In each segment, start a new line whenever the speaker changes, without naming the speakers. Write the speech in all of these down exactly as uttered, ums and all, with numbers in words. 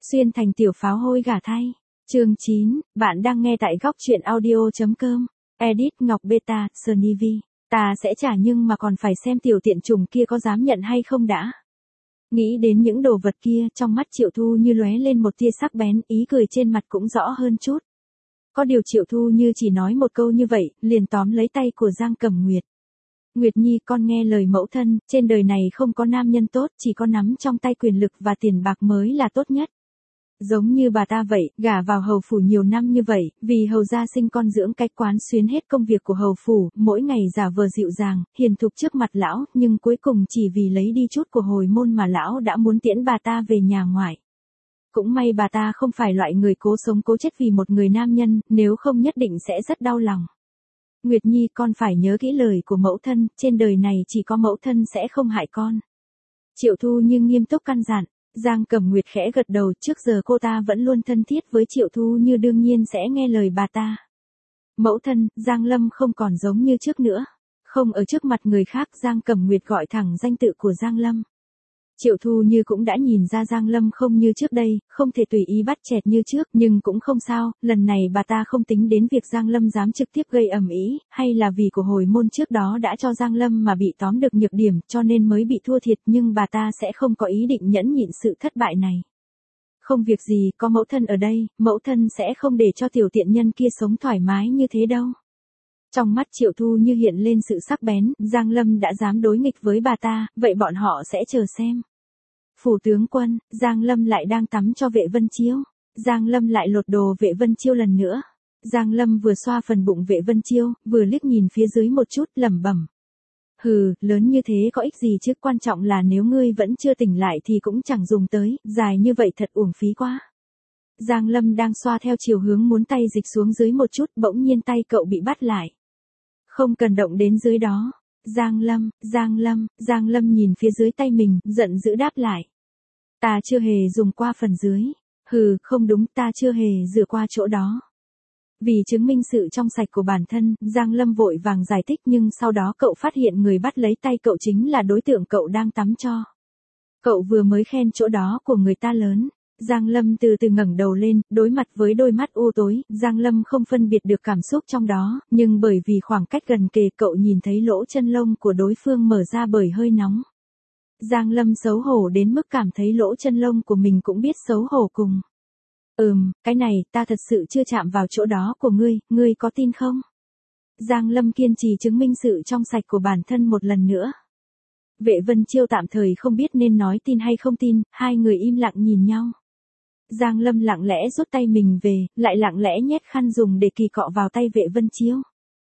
Xuyên thành tiểu pháo hôi gả thay. Chương chín, bạn đang nghe tại góc truyện audio.com. Edit Ngọc Beta, Sunny V. Ta sẽ trả nhưng mà còn phải xem tiểu tiện trùng kia có dám nhận hay không đã. Nghĩ đến những đồ vật kia, trong mắt Triệu Thu Như lóe lên một tia sắc bén, ý cười trên mặt cũng rõ hơn chút. Có điều Triệu Thu Như chỉ nói một câu như vậy, liền tóm lấy tay của Giang Cẩm Nguyệt. Nguyệt Nhi, con nghe lời mẫu thân, trên đời này không có nam nhân tốt, chỉ có nắm trong tay quyền lực và tiền bạc mới là tốt nhất. Giống như bà ta vậy, gả vào hầu phủ nhiều năm như vậy, vì hầu gia sinh con dưỡng cái quán xuyến hết công việc của hầu phủ, mỗi ngày giả vờ dịu dàng, hiền thục trước mặt lão, nhưng cuối cùng chỉ vì lấy đi chút của hồi môn mà lão đã muốn tiễn bà ta về nhà ngoại. Cũng may bà ta không phải loại người cố sống cố chết vì một người nam nhân, nếu không nhất định sẽ rất đau lòng. Nguyệt Nhi, con phải nhớ kỹ lời của mẫu thân, trên đời này chỉ có mẫu thân sẽ không hại con. Triệu Thu Như nghiêm túc căn dặn. Giang Cẩm Nguyệt khẽ gật đầu, trước giờ cô ta vẫn luôn thân thiết với Triệu Thu Như, đương nhiên sẽ nghe lời bà ta. Mẫu thân, Giang Lâm không còn giống như trước nữa. Không ở trước mặt người khác, Giang Cẩm Nguyệt gọi thẳng danh tự của Giang Lâm. Triệu Thu Như cũng đã nhìn ra Giang Lâm không như trước đây, không thể tùy ý bắt chẹt như trước, nhưng cũng không sao, lần này bà ta không tính đến việc Giang Lâm dám trực tiếp gây ầm ĩ, hay là vì của hồi môn trước đó đã cho Giang Lâm mà bị tóm được nhược điểm, cho nên mới bị thua thiệt, nhưng bà ta sẽ không có ý định nhẫn nhịn sự thất bại này. Không việc gì, có mẫu thân ở đây, mẫu thân sẽ không để cho tiểu tiện nhân kia sống thoải mái như thế đâu. Trong mắt Triệu Thu Như hiện lên sự sắc bén, Giang Lâm đã dám đối nghịch với bà ta, vậy bọn họ sẽ chờ xem. Phủ tướng quân, Giang Lâm lại đang tắm cho Vệ Vân Chiêu. Giang Lâm lại lột đồ Vệ Vân Chiêu lần nữa. Giang Lâm vừa xoa phần bụng Vệ Vân Chiêu, vừa liếc nhìn phía dưới một chút, lẩm bẩm. Hừ, lớn như thế có ích gì chứ, quan trọng là nếu ngươi vẫn chưa tỉnh lại thì cũng chẳng dùng tới, dài như vậy thật uổng phí quá. Giang Lâm đang xoa theo chiều hướng muốn tay dịch xuống dưới một chút, bỗng nhiên tay cậu bị bắt lại. Không cần động đến dưới đó. Giang Lâm, Giang Lâm, Giang Lâm nhìn phía dưới tay mình, giận dữ đáp lại. Ta chưa hề dùng qua phần dưới. Hừ, không đúng, ta chưa hề rửa qua chỗ đó. Vì chứng minh sự trong sạch của bản thân, Giang Lâm vội vàng giải thích, nhưng sau đó cậu phát hiện người bắt lấy tay cậu chính là đối tượng cậu đang tắm cho. Cậu vừa mới khen chỗ đó của người ta lớn. Giang Lâm từ từ ngẩng đầu lên, đối mặt với đôi mắt u tối, Giang Lâm không phân biệt được cảm xúc trong đó, nhưng bởi vì khoảng cách gần kề cậu nhìn thấy lỗ chân lông của đối phương mở ra bởi hơi nóng. Giang Lâm xấu hổ đến mức cảm thấy lỗ chân lông của mình cũng biết xấu hổ cùng. Ừm, cái này, ta thật sự chưa chạm vào chỗ đó của ngươi, ngươi có tin không? Giang Lâm kiên trì chứng minh sự trong sạch của bản thân một lần nữa. Vệ Vân Chiêu tạm thời không biết nên nói tin hay không tin, hai người im lặng nhìn nhau. Giang Lâm lặng lẽ rút tay mình về, lại lặng lẽ nhét khăn dùng để kỳ cọ vào tay Vệ Vân Chiêu.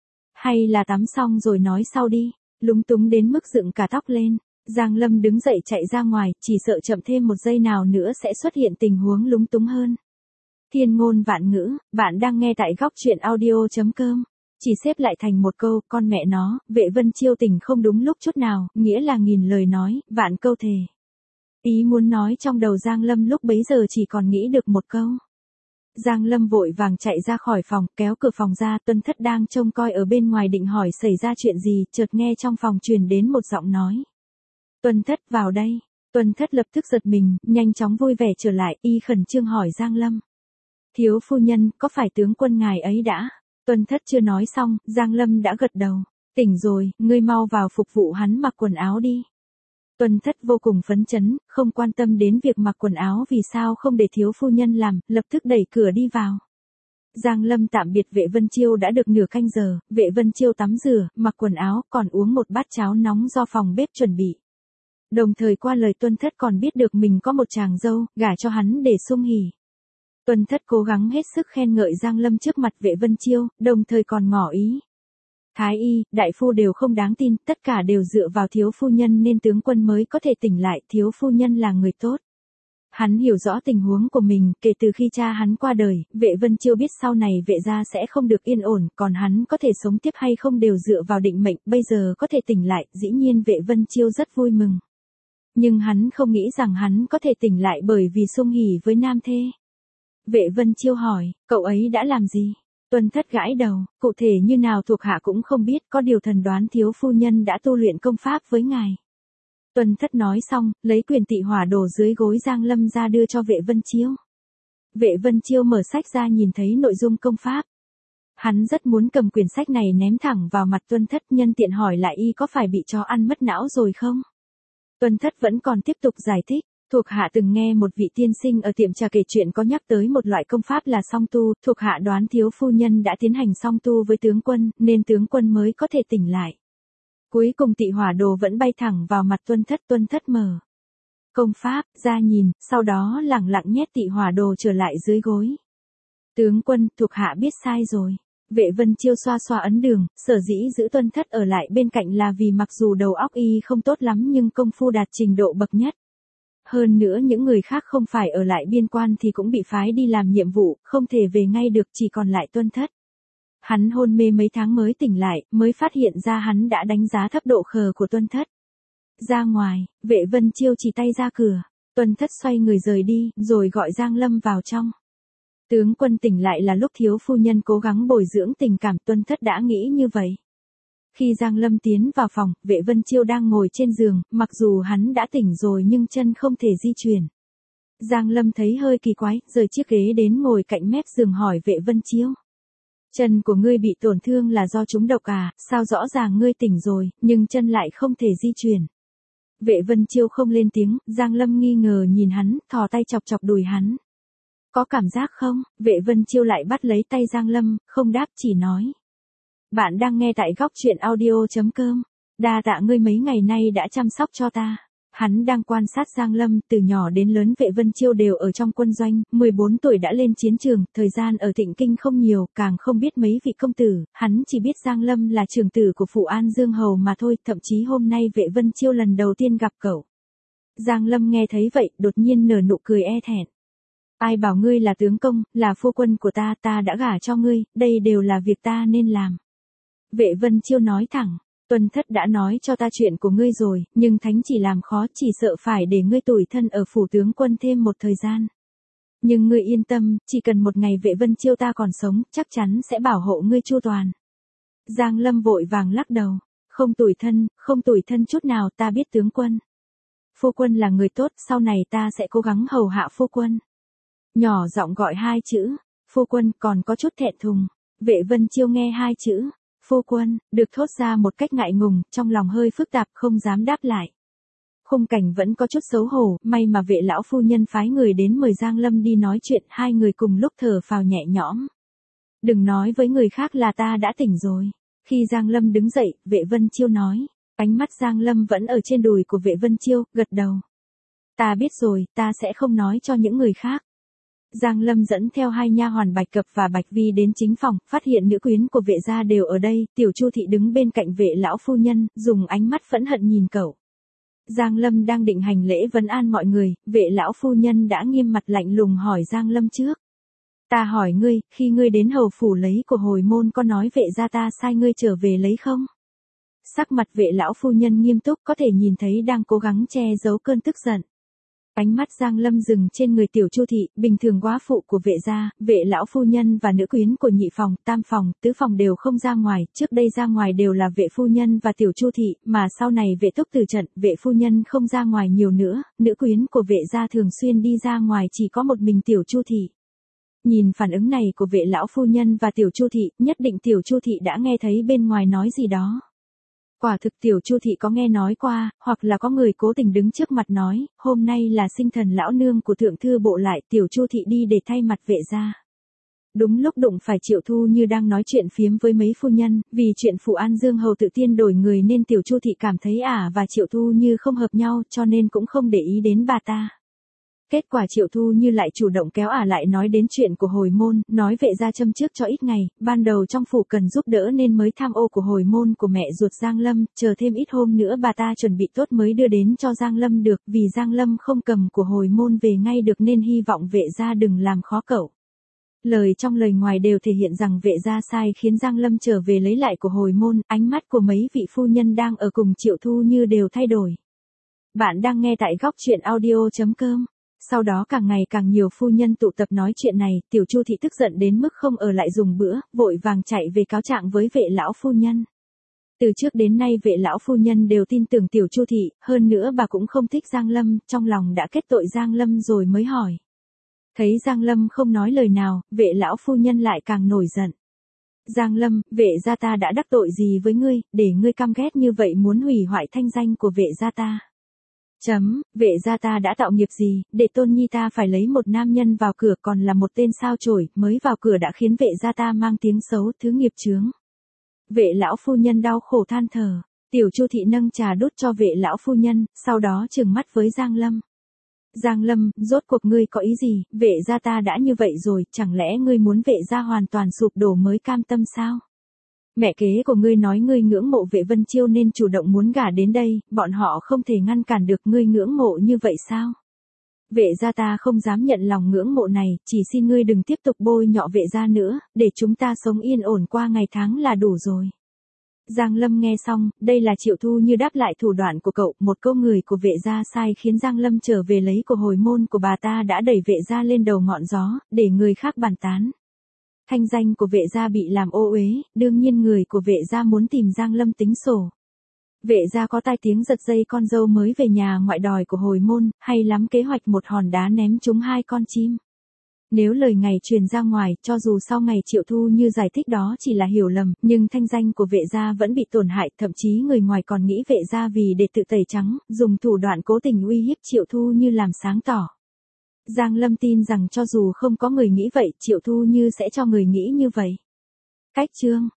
Hay là tắm xong rồi nói sau đi, lúng túng đến mức dựng cả tóc lên. Giang Lâm đứng dậy chạy ra ngoài, chỉ sợ chậm thêm một giây nào nữa sẽ xuất hiện tình huống lúng túng hơn. Thiên ngôn vạn ngữ, bạn đang nghe tại góc truyện audio.com. Chỉ xếp lại thành một câu, con mẹ nó, Vệ Vân Chiêu tình không đúng lúc chút nào, nghĩa là nghìn lời nói, vạn câu thề. Ý muốn nói trong đầu Giang Lâm lúc bấy giờ chỉ còn nghĩ được một câu. Giang Lâm vội vàng chạy ra khỏi phòng, kéo cửa phòng ra, Tuân Thất đang trông coi ở bên ngoài định hỏi xảy ra chuyện gì, chợt nghe trong phòng truyền đến một giọng nói. Tuân Thất vào đây. Tuân Thất lập tức giật mình, nhanh chóng vui vẻ trở lại, y khẩn trương hỏi Giang Lâm. Thiếu phu nhân, có phải tướng quân ngài ấy đã? Tuân Thất chưa nói xong, Giang Lâm đã gật đầu. Tỉnh rồi, ngươi mau vào phục vụ hắn mặc quần áo đi. Tuân Thất vô cùng phấn chấn, không quan tâm đến việc mặc quần áo vì sao không để thiếu phu nhân làm, lập tức đẩy cửa đi vào. Giang Lâm tạm biệt Vệ Vân Chiêu đã được nửa canh giờ, Vệ Vân Chiêu tắm rửa, mặc quần áo, còn uống một bát cháo nóng do phòng bếp chuẩn bị. Đồng thời qua lời Tuân Thất còn biết được mình có một chàng dâu, gả cho hắn để sung hỉ. Tuân Thất cố gắng hết sức khen ngợi Giang Lâm trước mặt Vệ Vân Chiêu, đồng thời còn ngỏ ý. Thái y, đại phu đều không đáng tin, tất cả đều dựa vào thiếu phu nhân nên tướng quân mới có thể tỉnh lại, thiếu phu nhân là người tốt. Hắn hiểu rõ tình huống của mình, kể từ khi cha hắn qua đời, Vệ Vân Chiêu biết sau này Vệ gia sẽ không được yên ổn, còn hắn có thể sống tiếp hay không đều dựa vào định mệnh, bây giờ có thể tỉnh lại, dĩ nhiên Vệ Vân Chiêu rất vui mừng. Nhưng hắn không nghĩ rằng hắn có thể tỉnh lại bởi vì xung hỉ với nam thê. Vệ Vân Chiêu hỏi, cậu ấy đã làm gì? Tuân Thất gãi đầu, cụ thể như nào thuộc hạ cũng không biết, có điều thần đoán thiếu phu nhân đã tu luyện công pháp với ngài. Tuân Thất nói xong, lấy quyền tị hỏa đổ dưới gối Giang Lâm ra đưa cho Vệ Vân Chiêu. Vệ Vân Chiêu mở sách ra nhìn thấy nội dung công pháp. Hắn rất muốn cầm quyển sách này ném thẳng vào mặt Tuân Thất, nhân tiện hỏi lại y có phải bị chó ăn mất não rồi không? Tuân Thất vẫn còn tiếp tục giải thích. Thuộc hạ từng nghe một vị tiên sinh ở tiệm trà kể chuyện có nhắc tới một loại công pháp là song tu, thuộc hạ đoán thiếu phu nhân đã tiến hành song tu với tướng quân, nên tướng quân mới có thể tỉnh lại. Cuối cùng Tị Hỏa Đồ vẫn bay thẳng vào mặt Tuân Thất, Tuân Thất mở công pháp ra nhìn, sau đó lẳng lặng nhét Tị Hỏa Đồ trở lại dưới gối. Tướng quân, thuộc hạ biết sai rồi. Vệ Vân Chiêu xoa xoa ấn đường, sở dĩ giữ Tuân Thất ở lại bên cạnh là vì mặc dù đầu óc y không tốt lắm nhưng công phu đạt trình độ bậc nhất. Hơn nữa những người khác không phải ở lại biên quan thì cũng bị phái đi làm nhiệm vụ, không thể về ngay được, chỉ còn lại Tuân Thất. Hắn hôn mê mấy tháng mới tỉnh lại, mới phát hiện ra hắn đã đánh giá thấp độ khờ của Tuân Thất. Ra ngoài, Vệ Vân Chiêu chỉ tay ra cửa, Tuân Thất xoay người rời đi, rồi gọi Giang Lâm vào trong. Tướng quân tỉnh lại là lúc thiếu phu nhân cố gắng bồi dưỡng tình cảm, Tuân Thất đã nghĩ như vậy. Khi Giang Lâm tiến vào phòng, Vệ Vân Chiêu đang ngồi trên giường, mặc dù hắn đã tỉnh rồi nhưng chân không thể di chuyển. Giang Lâm thấy hơi kỳ quái, rời chiếc ghế đến ngồi cạnh mép giường hỏi Vệ Vân Chiêu. Chân của ngươi bị tổn thương là do trúng độc à, sao rõ ràng ngươi tỉnh rồi, nhưng chân lại không thể di chuyển. Vệ Vân Chiêu không lên tiếng, Giang Lâm nghi ngờ nhìn hắn, thò tay chọc chọc đùi hắn. Có cảm giác không? Vệ Vân Chiêu lại bắt lấy tay Giang Lâm, không đáp chỉ nói. Bạn đang nghe tại góc truyện audio chấm com. Đa tạ ngươi mấy ngày nay đã chăm sóc cho ta. Hắn đang quan sát Giang Lâm, từ nhỏ đến lớn Vệ Vân Chiêu đều ở trong quân doanh, mười bốn tuổi đã lên chiến trường, thời gian ở Thịnh Kinh không nhiều, càng không biết mấy vị công tử, hắn chỉ biết Giang Lâm là trưởng tử của Phụ An Dương Hầu mà thôi, thậm chí hôm nay Vệ Vân Chiêu lần đầu tiên gặp cậu. Giang Lâm nghe thấy vậy, đột nhiên nở nụ cười e thẹn. Ai bảo ngươi là tướng công, là phu quân của ta, ta đã gả cho ngươi, đây đều là việc ta nên làm. Vệ Vân Chiêu nói thẳng, Tuân Thất đã nói cho ta chuyện của ngươi rồi, nhưng thánh chỉ làm khó, chỉ sợ phải để ngươi tủi thân ở phủ tướng quân thêm một thời gian. Nhưng ngươi yên tâm, chỉ cần một ngày Vệ Vân Chiêu ta còn sống, chắc chắn sẽ bảo hộ ngươi chu toàn. Giang Lâm vội vàng lắc đầu, không tủi thân, không tủi thân chút nào, ta biết tướng quân. Phu quân là người tốt, sau này ta sẽ cố gắng hầu hạ phu quân. Nhỏ giọng gọi hai chữ, phu quân, còn có chút thẹn thùng. Vệ Vân Chiêu nghe hai chữ, phu quân, được thốt ra một cách ngại ngùng, trong lòng hơi phức tạp không dám đáp lại. Khung cảnh vẫn có chút xấu hổ, may mà Vệ lão phu nhân phái người đến mời Giang Lâm đi nói chuyện, hai người cùng lúc thở phào nhẹ nhõm. Đừng nói với người khác là ta đã tỉnh rồi. Khi Giang Lâm đứng dậy, Vệ Vân Chiêu nói, ánh mắt Giang Lâm vẫn ở trên đùi của Vệ Vân Chiêu, gật đầu. Ta biết rồi, ta sẽ không nói cho những người khác. Giang Lâm dẫn theo hai nha hoàn Bạch Cập và Bạch Vi đến chính phòng, phát hiện nữ quyến của Vệ gia đều ở đây, Tiểu Chu thị đứng bên cạnh Vệ lão phu nhân, dùng ánh mắt phẫn hận nhìn cậu. Giang Lâm đang định hành lễ vấn an mọi người, Vệ lão phu nhân đã nghiêm mặt lạnh lùng hỏi Giang Lâm trước. Ta hỏi ngươi, khi ngươi đến hầu phủ lấy của hồi môn có nói Vệ gia ta sai ngươi trở về lấy không? Sắc mặt Vệ lão phu nhân nghiêm túc, có thể nhìn thấy đang cố gắng che giấu cơn tức giận. Ánh mắt Giang Lâm dừng trên người Tiểu Chu thị, bình thường góa phụ của Vệ gia, Vệ lão phu nhân và nữ quyến của nhị phòng, tam phòng, tứ phòng đều không ra ngoài, trước đây ra ngoài đều là Vệ phu nhân và Tiểu Chu thị, mà sau này Vệ thúc từ trận, Vệ phu nhân không ra ngoài nhiều nữa, nữ quyến của Vệ gia thường xuyên đi ra ngoài, chỉ có một mình Tiểu Chu thị. Nhìn phản ứng này của Vệ lão phu nhân và Tiểu Chu thị, nhất định Tiểu Chu thị đã nghe thấy bên ngoài nói gì đó. Quả thực Tiểu Chu thị có nghe nói qua, hoặc là có người cố tình đứng trước mặt nói, hôm nay là sinh thần lão nương của thượng thư bộ lại, Tiểu Chu thị đi để thay mặt Vệ gia. Đúng lúc đụng phải Triệu Thu Như đang nói chuyện phiếm với mấy phu nhân, vì chuyện Phụ An Dương hầu tự tiên đổi người nên Tiểu Chu thị cảm thấy ả và Triệu Thu Như không hợp nhau, cho nên cũng không để ý đến bà ta. Kết quả Triệu Thu Như lại chủ động kéo ả lại nói đến chuyện của hồi môn, nói Vệ gia châm trước cho ít ngày, ban đầu trong phủ cần giúp đỡ nên mới tham ô của hồi môn của mẹ ruột Giang Lâm, chờ thêm ít hôm nữa bà ta chuẩn bị tốt mới đưa đến cho Giang Lâm được, vì Giang Lâm không cầm của hồi môn về ngay được nên hy vọng Vệ gia đừng làm khó cậu. Lời trong lời ngoài đều thể hiện rằng Vệ gia sai khiến Giang Lâm trở về lấy lại của hồi môn, ánh mắt của mấy vị phu nhân đang ở cùng Triệu Thu Như đều thay đổi. Bạn đang nghe tại góc truyện audio chấm com. Sau đó càng ngày càng nhiều phu nhân tụ tập nói chuyện này, Tiểu Chu thị tức giận đến mức không ở lại dùng bữa, vội vàng chạy về cáo trạng với Vệ lão phu nhân. Từ trước đến nay Vệ lão phu nhân đều tin tưởng Tiểu Chu thị, hơn nữa bà cũng không thích Giang Lâm, trong lòng đã kết tội Giang Lâm rồi mới hỏi. Thấy Giang Lâm không nói lời nào, vệ lão phu nhân lại càng nổi giận. Giang Lâm, vệ gia ta đã đắc tội gì với ngươi, để ngươi căm ghét như vậy muốn hủy hoại thanh danh của vệ gia ta. Chấm, vệ gia ta đã tạo nghiệp gì, để tôn nhi ta phải lấy một nam nhân vào cửa còn là một tên sao chổi, mới vào cửa đã khiến vệ gia ta mang tiếng xấu, thứ nghiệp chướng. Vệ lão phu nhân đau khổ than thở, tiểu Chu thị nâng trà đút cho vệ lão phu nhân, sau đó trừng mắt với Giang Lâm. Giang Lâm, rốt cuộc ngươi có ý gì, vệ gia ta đã như vậy rồi, chẳng lẽ ngươi muốn vệ gia hoàn toàn sụp đổ mới cam tâm sao? Mẹ kế của ngươi nói ngươi ngưỡng mộ vệ Vân Chiêu nên chủ động muốn gả đến đây, bọn họ không thể ngăn cản được ngươi ngưỡng mộ như vậy sao? Vệ gia ta không dám nhận lòng ngưỡng mộ này, chỉ xin ngươi đừng tiếp tục bôi nhọ vệ gia nữa, để chúng ta sống yên ổn qua ngày tháng là đủ rồi. Giang Lâm nghe xong, đây là Triệu Thu Như đáp lại thủ đoạn của cậu, một câu người của vệ gia sai khiến Giang Lâm trở về lấy của hồi môn của bà ta đã đẩy vệ gia lên đầu ngọn gió, để người khác bàn tán. Thanh danh của vệ gia bị làm ô uế, đương nhiên người của vệ gia muốn tìm Giang Lâm tính sổ. Vệ gia có tai tiếng giật dây con dâu mới về nhà ngoại đòi của hồi môn, hay lắm kế hoạch một hòn đá ném trúng hai con chim. Nếu lời ngày truyền ra ngoài, cho dù sau ngày Triệu Thu Như giải thích đó chỉ là hiểu lầm, nhưng thanh danh của vệ gia vẫn bị tổn hại, thậm chí người ngoài còn nghĩ vệ gia vì để tự tẩy trắng, dùng thủ đoạn cố tình uy hiếp Triệu Thu Như làm sáng tỏ. Giang Lâm tin rằng cho dù không có người nghĩ vậy, Triệu Thu Như sẽ cho người nghĩ như vậy. Cách chương